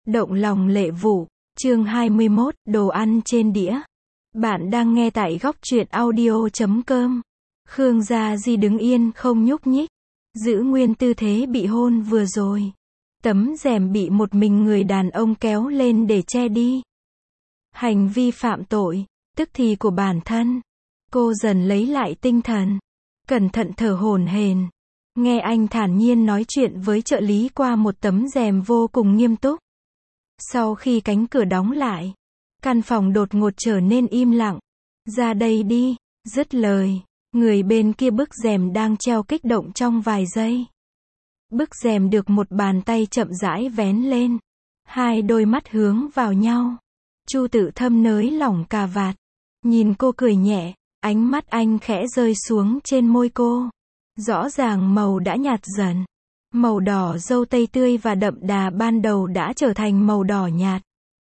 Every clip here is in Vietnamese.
Động lòng lệ vụ, chương 21, đồ ăn trên đĩa. Bạn đang nghe tại góc truyện audio.com. Khương Gia Di đứng yên không nhúc nhích, giữ nguyên tư thế bị hôn vừa rồi. Tấm rèm bị một mình người đàn ông kéo lên để che đi. Hành vi phạm tội, tức thì của bản thân. Cô dần lấy lại tinh thần, cẩn thận thở hổn hển. Nghe anh thản nhiên nói chuyện với trợ lý qua một tấm rèm vô cùng nghiêm túc. Sau khi cánh cửa đóng lại, căn phòng đột ngột trở nên im lặng. Ra đây đi, dứt lời, người bên kia bức rèm đang treo kích động trong vài giây. Bức rèm được một bàn tay chậm rãi vén lên. Hai đôi mắt hướng vào nhau. Chu Tự Thâm nới lỏng cà vạt, nhìn cô cười nhẹ, ánh mắt anh khẽ rơi xuống trên môi cô. Rõ ràng màu đã nhạt dần. Màu đỏ dâu tây tươi và đậm đà ban đầu đã trở thành màu đỏ nhạt.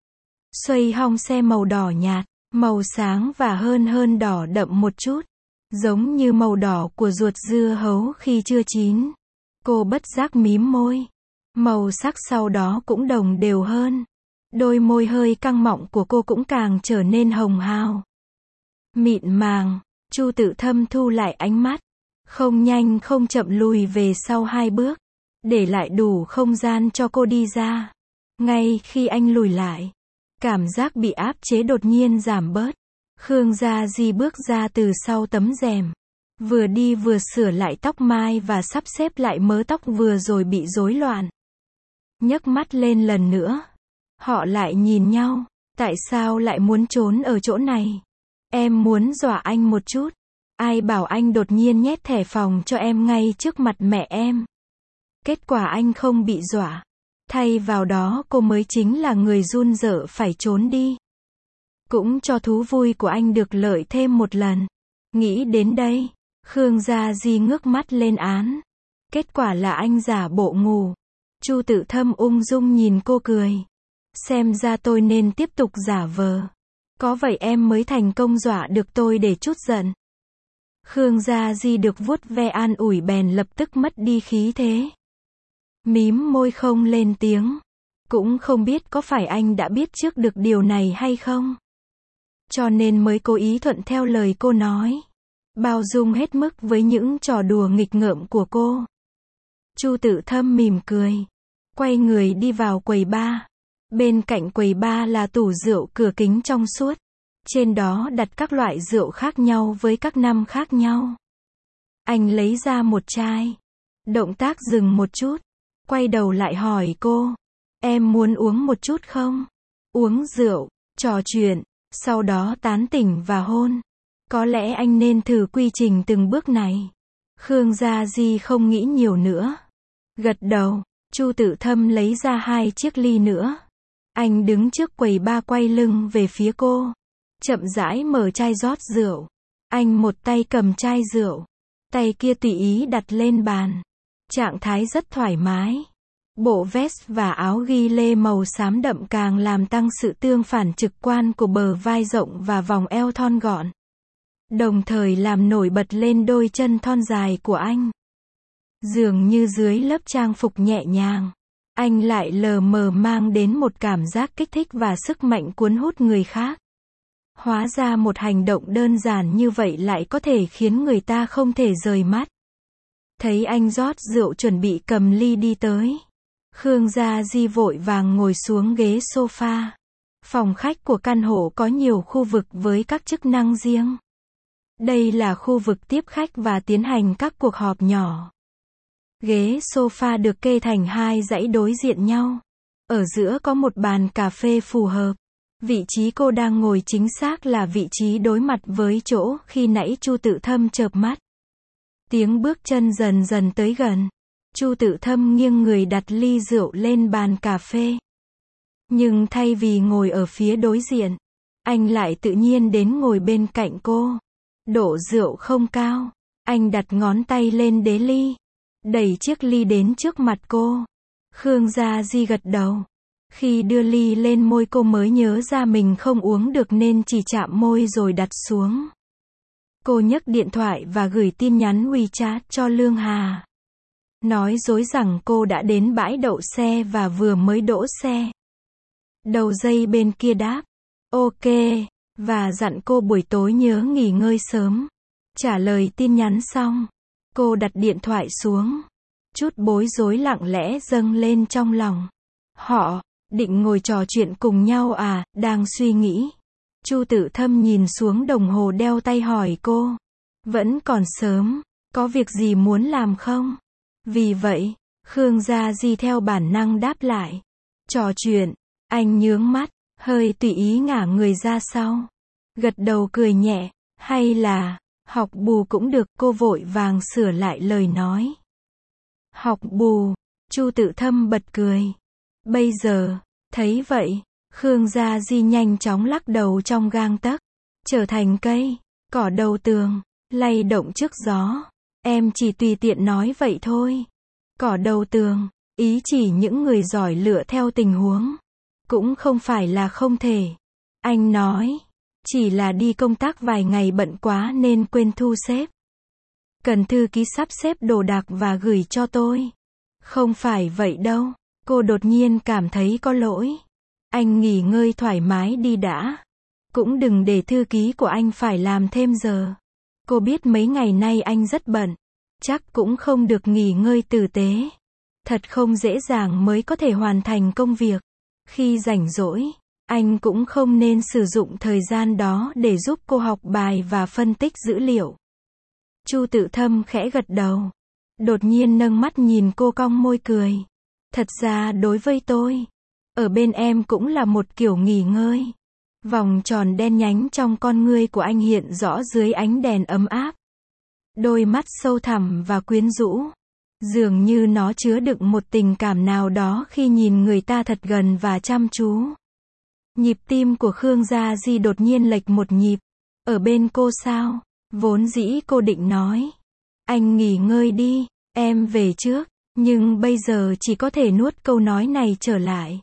Xoay hông xe màu đỏ nhạt, màu sáng và hơn đỏ đậm một chút. Giống như màu đỏ của ruột dưa hấu khi chưa chín. Cô bất giác mím môi. Màu sắc sau đó cũng đồng đều hơn. Đôi môi hơi căng mọng của cô cũng càng trở nên hồng hào. Mịn màng, Chu Tự Thâm thu lại ánh mắt. Không nhanh không chậm lùi về sau 2 bước. Để lại đủ không gian cho cô đi ra. Ngay khi anh lùi lại, cảm giác bị áp chế đột nhiên giảm bớt. Khương Gia Di bước ra từ sau tấm rèm. Vừa đi vừa sửa lại tóc mai và sắp xếp lại mớ tóc vừa rồi bị rối loạn. Nhấc mắt lên lần nữa. Họ lại nhìn nhau. Tại sao lại muốn trốn ở chỗ này? Em muốn dọa anh một chút. Ai bảo anh đột nhiên nhét thẻ phòng cho em ngay trước mặt mẹ em. Kết quả anh không bị dọa. Thay vào đó cô mới chính là người run rợ phải trốn đi. Cũng cho thú vui của anh được lợi thêm một lần. Nghĩ đến đây, Khương Gia Di ngước mắt lên án. Kết quả là anh giả bộ ngủ. Chu Tự Thâm ung dung nhìn cô cười. Xem ra tôi nên tiếp tục giả vờ. Có vậy em mới thành công dọa được tôi để trút giận. Khương Gia Di được vuốt ve an ủi bèn lập tức mất đi khí thế. Mím môi không lên tiếng. Cũng không biết có phải anh đã biết trước được điều này hay không. Cho nên mới cố ý thuận theo lời cô nói. Bao dung hết mức với những trò đùa nghịch ngợm của cô. Chu Tự Thâm mỉm cười. Quay người đi vào quầy bar. Bên cạnh quầy bar là tủ rượu cửa kính trong suốt. Trên đó đặt các loại rượu khác nhau với các năm khác nhau. Anh lấy ra một chai. Động tác dừng một chút. Quay đầu lại hỏi cô. Em muốn uống một chút không? Uống rượu, trò chuyện, sau đó tán tỉnh và hôn. Có lẽ anh nên thử quy trình từng bước này. Khương Gia Di không nghĩ nhiều nữa. Gật đầu, Chu Tự Thâm lấy ra 2 chiếc ly nữa. Anh đứng trước quầy bar quay lưng về phía cô. Chậm rãi mở chai rót rượu. Anh một tay cầm chai rượu. Tay kia tùy ý đặt lên bàn. Trạng thái rất thoải mái. Bộ vest và áo ghi lê màu xám đậm càng làm tăng sự tương phản trực quan của bờ vai rộng và vòng eo thon gọn. Đồng thời làm nổi bật lên đôi chân thon dài của anh. Dường như dưới lớp trang phục nhẹ nhàng, anh lại lờ mờ mang đến một cảm giác kích thích và sức mạnh cuốn hút người khác. Hóa ra một hành động đơn giản như vậy lại có thể khiến người ta không thể rời mắt. Thấy anh rót rượu chuẩn bị cầm ly đi tới. Khương Gia Di vội vàng ngồi xuống ghế sofa. Phòng khách của căn hộ có nhiều khu vực với các chức năng riêng. Đây là khu vực tiếp khách và tiến hành các cuộc họp nhỏ. Ghế sofa được kê thành 2 dãy đối diện nhau. Ở giữa có một bàn cà phê phù hợp. Vị trí cô đang ngồi chính xác là vị trí đối mặt với chỗ khi nãy Chu Tự Thâm chợp mắt. Tiếng bước chân dần dần tới gần. Chu Tự Thâm nghiêng người đặt ly rượu lên bàn cà phê. Nhưng thay vì ngồi ở phía đối diện, anh lại tự nhiên đến ngồi bên cạnh cô. Độ rượu không cao. Anh đặt ngón tay lên đế ly. Đẩy chiếc ly đến trước mặt cô. Khương Gia Di gật đầu. Khi đưa ly lên môi cô mới nhớ ra mình không uống được nên chỉ chạm môi rồi đặt xuống. Cô nhấc điện thoại và gửi tin nhắn WeChat cho Lương Hà. Nói dối rằng cô đã đến bãi đậu xe và vừa mới đỗ xe. Đầu dây bên kia đáp, ok, và dặn cô buổi tối nhớ nghỉ ngơi sớm. Trả lời tin nhắn xong, cô đặt điện thoại xuống. Chút bối rối lặng lẽ dâng lên trong lòng. Họ định ngồi trò chuyện cùng nhau à? Đang suy nghĩ, Chu Tự Thâm nhìn xuống đồng hồ đeo tay hỏi cô. Vẫn còn sớm, có việc gì muốn làm không? Vì vậy, Khương Gia Di theo bản năng đáp lại. Trò chuyện. Anh nhướng mắt, hơi tùy ý ngả người ra sau. Gật đầu cười nhẹ, hay là học bù cũng được, cô vội vàng sửa lại lời nói. Học bù, Chu Tự Thâm bật cười. Bây giờ, thấy vậy, Khương Gia Di nhanh chóng lắc đầu trong gang tấc, trở thành cây cỏ đầu tường, lay động trước gió. Em chỉ tùy tiện nói vậy thôi. Cỏ đầu tường, ý chỉ những người giỏi lựa theo tình huống. Cũng không phải là không thể. Anh nói, chỉ là đi công tác vài ngày bận quá nên quên thu xếp. Cần thư ký sắp xếp đồ đạc và gửi cho tôi. Không phải vậy đâu. Cô đột nhiên cảm thấy có lỗi. Anh nghỉ ngơi thoải mái đi đã. Cũng đừng để thư ký của anh phải làm thêm giờ. Cô biết mấy ngày nay anh rất bận. Chắc cũng không được nghỉ ngơi tử tế. Thật không dễ dàng mới có thể hoàn thành công việc. Khi rảnh rỗi, anh cũng không nên sử dụng thời gian đó để giúp cô học bài và phân tích dữ liệu. Chu Tự Thâm khẽ gật đầu. Đột nhiên nâng mắt nhìn cô cong môi cười. Thật ra đối với tôi, ở bên em cũng là một kiểu nghỉ ngơi. Vòng tròn đen nhánh trong con ngươi của anh hiện rõ dưới ánh đèn ấm áp. Đôi mắt sâu thẳm và quyến rũ. Dường như nó chứa đựng một tình cảm nào đó khi nhìn người ta thật gần và chăm chú. Nhịp tim của Khương Gia Di đột nhiên lệch một nhịp. Ở bên cô sao? Vốn dĩ cô định nói. Anh nghỉ ngơi đi, em về trước. Nhưng bây giờ chỉ có thể nuốt câu nói này trở lại.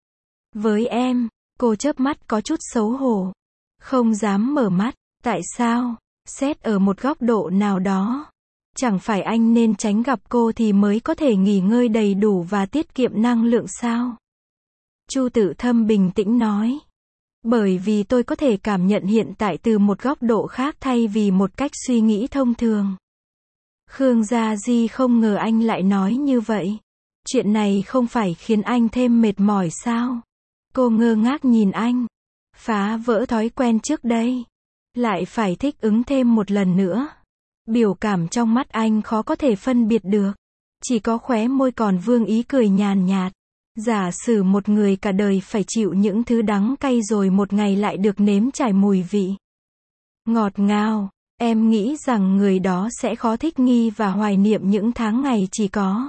Với em, cô chớp mắt có chút xấu hổ. Không dám mở mắt. Tại sao? Xét ở một góc độ nào đó. Chẳng phải anh nên tránh gặp cô thì mới có thể nghỉ ngơi đầy đủ và tiết kiệm năng lượng sao? Chu Tự Thâm bình tĩnh nói. Bởi vì tôi có thể cảm nhận hiện tại từ một góc độ khác thay vì một cách suy nghĩ thông thường. Khương Gia Di không ngờ anh lại nói như vậy. Chuyện này không phải khiến anh thêm mệt mỏi sao? Cô ngơ ngác nhìn anh. Phá vỡ thói quen trước đây. Lại phải thích ứng thêm một lần nữa. Biểu cảm trong mắt anh khó có thể phân biệt được. Chỉ có khóe môi còn vương ý cười nhàn nhạt. Giả sử một người cả đời phải chịu những thứ đắng cay rồi một ngày lại được nếm trải mùi vị ngọt ngào, em nghĩ rằng người đó sẽ khó thích nghi và hoài niệm những tháng ngày chỉ có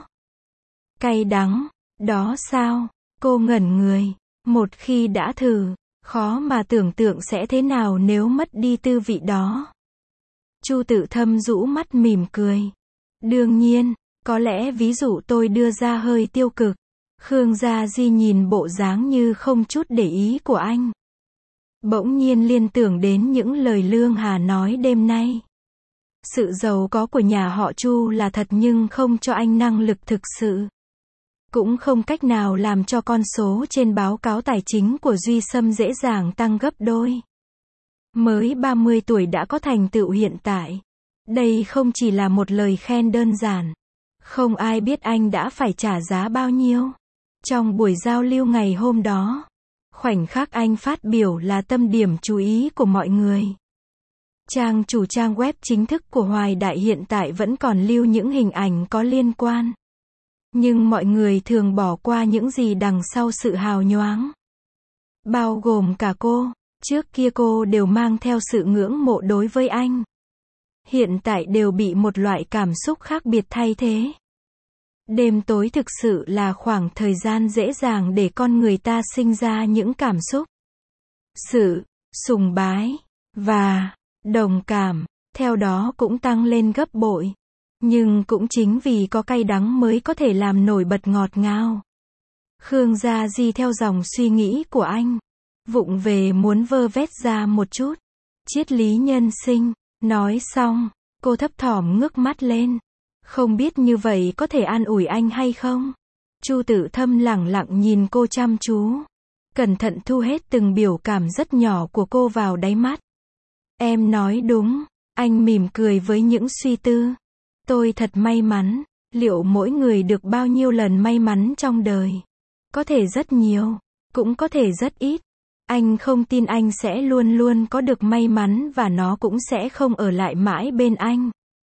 cay đắng. Đó sao? Cô ngẩn người. Một khi đã thử, khó mà tưởng tượng sẽ thế nào nếu mất đi tư vị đó. Chu Tự Thâm rũ mắt mỉm cười. Đương nhiên, có lẽ ví dụ tôi đưa ra hơi tiêu cực. Khương Gia Di nhìn bộ dáng như không chút để ý của anh. Bỗng nhiên liên tưởng đến những lời Lương Hà nói đêm nay. Sự giàu có của nhà họ Chu là thật nhưng không cho anh năng lực thực sự. Cũng không cách nào làm cho con số trên báo cáo tài chính của Duy Sâm dễ dàng tăng gấp đôi. Mới 30 tuổi đã có thành tựu hiện tại. Đây không chỉ là một lời khen đơn giản. Không ai biết anh đã phải trả giá bao nhiêu. Trong buổi giao lưu ngày hôm đó, khoảnh khắc anh phát biểu là tâm điểm chú ý của mọi người. Chủ trang web chính thức của Hoài Đại hiện tại vẫn còn lưu những hình ảnh có liên quan. Nhưng mọi người thường bỏ qua những gì đằng sau sự hào nhoáng. Bao gồm cả cô. Trước kia cô đều mang theo sự ngưỡng mộ đối với anh. Hiện tại đều bị một loại cảm xúc khác biệt thay thế. Đêm tối thực sự là khoảng thời gian dễ dàng để con người ta sinh ra những cảm xúc. Sự sùng bái và đồng cảm, theo đó cũng tăng lên gấp bội. Nhưng cũng chính vì có cay đắng mới có thể làm nổi bật ngọt ngào. Khương Gia Di theo dòng suy nghĩ của anh. Vụng về muốn vơ vét ra một chút. Triết lý nhân sinh. Nói xong, cô thấp thỏm ngước mắt lên. Không biết như vậy có thể an ủi anh hay không? Chu Tự Thâm lẳng lặng nhìn cô chăm chú. cẩn thận thu hết từng biểu cảm rất nhỏ của cô vào đáy mắt. Em nói đúng, anh mỉm cười với những suy tư. Tôi thật may mắn, liệu mỗi người được bao nhiêu lần may mắn trong đời? Có thể rất nhiều, cũng có thể rất ít. Anh không tin anh sẽ luôn luôn có được may mắn và nó cũng sẽ không ở lại mãi bên anh.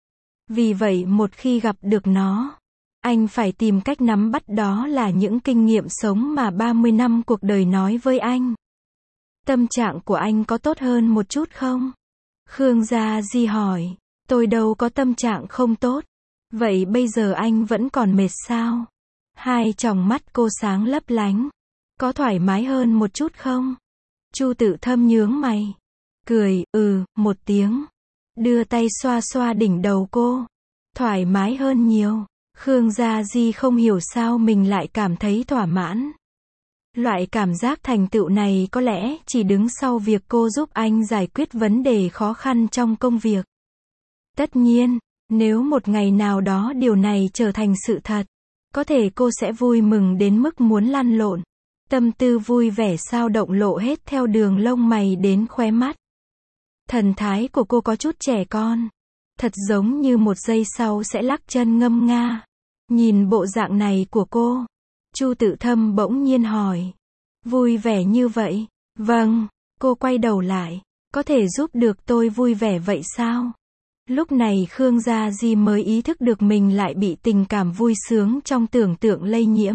Vì vậy một khi gặp được nó, anh phải tìm cách nắm bắt, đó là những kinh nghiệm sống mà 30 năm cuộc đời nói với anh. Tâm trạng của anh có tốt hơn một chút không? Khương Gia Di hỏi. Tôi đâu có tâm trạng không tốt. Vậy bây giờ anh vẫn còn mệt sao? Hai tròng mắt cô sáng lấp lánh. Có thoải mái hơn một chút không? Chu Tự Thâm nhướng mày. Cười, một tiếng. Đưa tay xoa xoa đỉnh đầu cô. Thoải mái hơn nhiều. Khương Gia Di không hiểu sao mình lại cảm thấy thỏa mãn. Loại cảm giác thành tựu này có lẽ chỉ đứng sau việc cô giúp anh giải quyết vấn đề khó khăn trong công việc. Tất nhiên, nếu một ngày nào đó điều này trở thành sự thật, có thể cô sẽ vui mừng đến mức muốn lăn lộn. Tâm tư vui vẻ xao động lộ hết theo đường lông mày đến khóe mắt. Thần thái của cô có chút trẻ con. Thật giống như một giây sau sẽ lắc chân ngâm nga. Nhìn bộ dạng này của cô, Chu Tự Thâm bỗng nhiên hỏi. Vui vẻ như vậy? Vâng, cô quay đầu lại. Có thể giúp được tôi vui vẻ vậy sao? Lúc này Khương Gia Di mới ý thức được mình lại bị tình cảm vui sướng trong tưởng tượng lây nhiễm.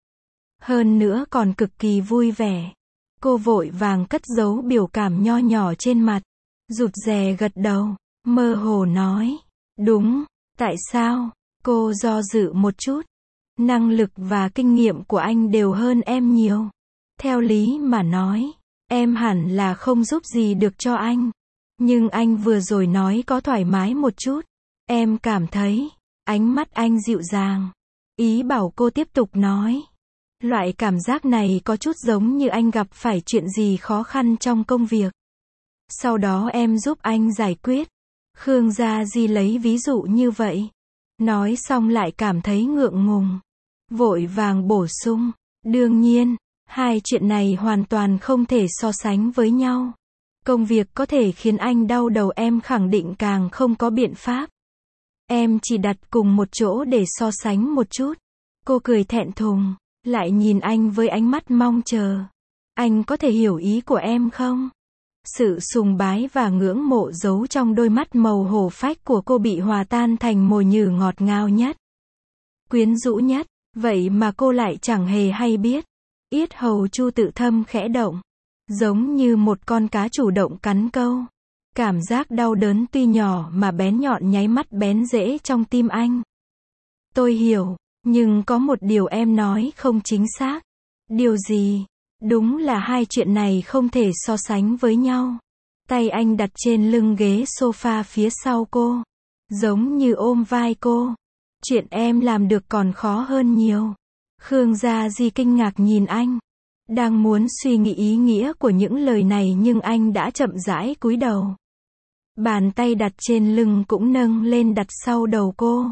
Hơn nữa còn cực kỳ vui vẻ. Cô vội vàng cất giấu biểu cảm nho nhỏ trên mặt. Rụt rè gật đầu, mơ hồ nói. Đúng, tại sao? Cô do dự một chút. Năng lực và kinh nghiệm của anh đều hơn em nhiều. Theo lý mà nói, em hẳn là không giúp gì được cho anh. Nhưng anh vừa rồi nói có thoải mái một chút. Em cảm thấy, ánh mắt anh dịu dàng. Ý bảo cô tiếp tục nói. Loại cảm giác này có chút giống như anh gặp phải chuyện gì khó khăn trong công việc. Sau đó em giúp anh giải quyết. Khương Gia Di lấy ví dụ như vậy. Nói xong lại cảm thấy ngượng ngùng. Vội vàng bổ sung. Đương nhiên, hai chuyện này hoàn toàn không thể so sánh với nhau. Công việc có thể khiến anh đau đầu, em khẳng định càng không có biện pháp. Em chỉ đặt cùng một chỗ để so sánh một chút. Cô cười thẹn thùng, lại nhìn anh với ánh mắt mong chờ. Anh có thể hiểu ý của em không? Sự sùng bái và ngưỡng mộ giấu trong đôi mắt màu hổ phách của cô bị hòa tan thành mồi nhử ngọt ngào nhất, quyến rũ nhất. Vậy mà cô lại chẳng hề hay biết. Yết hầu Chu Tự Thâm khẽ động, giống như một con cá chủ động cắn câu. Cảm giác đau đớn tuy nhỏ mà bén nhọn nháy mắt bén rễ trong tim anh. Tôi hiểu, nhưng có một điều em nói không chính xác. Điều gì? Đúng là hai chuyện này không thể so sánh với nhau. Tay anh đặt trên lưng ghế sofa phía sau cô, giống như ôm vai cô. Chuyện em làm được còn khó hơn nhiều. Khương Gia Di kinh ngạc nhìn anh, đang muốn suy nghĩ ý nghĩa của những lời này nhưng anh đã chậm rãi cúi đầu. Bàn tay đặt trên lưng cũng nâng lên đặt sau đầu cô.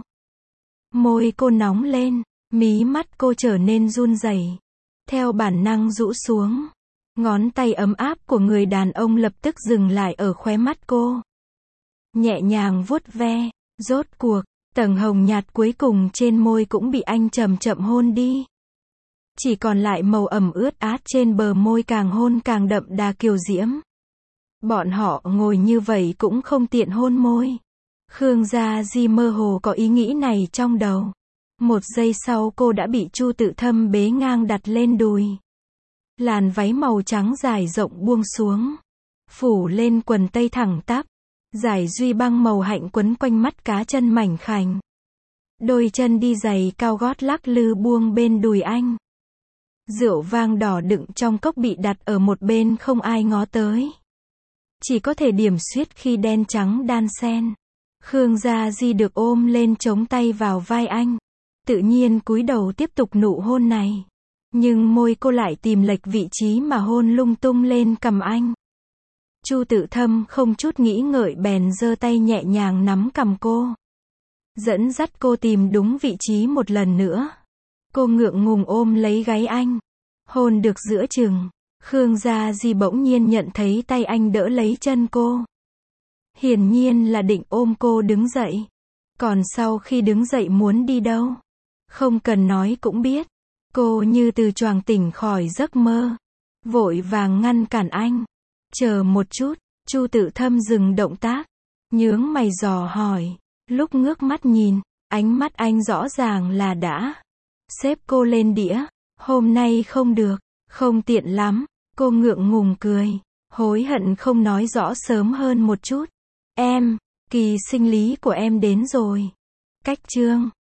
Môi cô nóng lên, mí mắt cô trở nên run rẩy. Theo bản năng rũ xuống. Ngón tay ấm áp của người đàn ông lập tức dừng lại ở khóe mắt cô. Nhẹ nhàng vuốt ve, rốt cuộc, tầng hồng nhạt cuối cùng trên môi cũng bị anh chậm chậm hôn đi. Chỉ còn lại màu ẩm ướt át trên bờ môi, càng hôn càng đậm đà kiều diễm. Bọn họ ngồi như vậy cũng không tiện hôn môi. Khương Gia Di mơ hồ có ý nghĩ này trong đầu. Một giây sau cô đã bị Chu Tự Thâm bế ngang đặt lên đùi. Làn váy màu trắng dài rộng buông xuống, phủ lên quần tây thẳng tắp. Dải duy băng màu hạnh quấn quanh mắt cá chân mảnh khảnh. Đôi chân đi giày cao gót lắc lư buông bên đùi anh. Rượu vang đỏ đựng trong cốc bị đặt ở một bên không ai ngó tới. Chỉ có thể điểm xuyết khi đen trắng đan xen. Khương Gia Di được ôm lên chống tay vào vai anh. Tự nhiên cúi đầu tiếp tục nụ hôn này. Nhưng môi cô lại tìm lệch vị trí mà hôn lung tung lên cằm anh. Chu Tự Thâm không chút nghĩ ngợi bèn giơ tay nhẹ nhàng nắm cằm cô. Dẫn dắt cô tìm đúng vị trí một lần nữa. Cô ngượng ngùng ôm lấy gáy anh. Hôn được giữa chừng, Khương Gia Di bỗng nhiên nhận thấy tay anh đỡ lấy chân cô. Hiển nhiên là định ôm cô đứng dậy. Còn sau khi đứng dậy muốn đi đâu? Không cần nói cũng biết. Cô như từ choàng tỉnh khỏi giấc mơ. Vội vàng ngăn cản anh. Chờ một chút, Chu Tự Thâm dừng động tác. Nhướng mày dò hỏi. Lúc ngước mắt nhìn, ánh mắt anh rõ ràng là đã xếp cô lên đĩa. Hôm nay không được, không tiện lắm. Cô ngượng ngùng cười. Hối hận không nói rõ sớm hơn một chút. Em, kỳ sinh lý của em đến rồi. Cách chương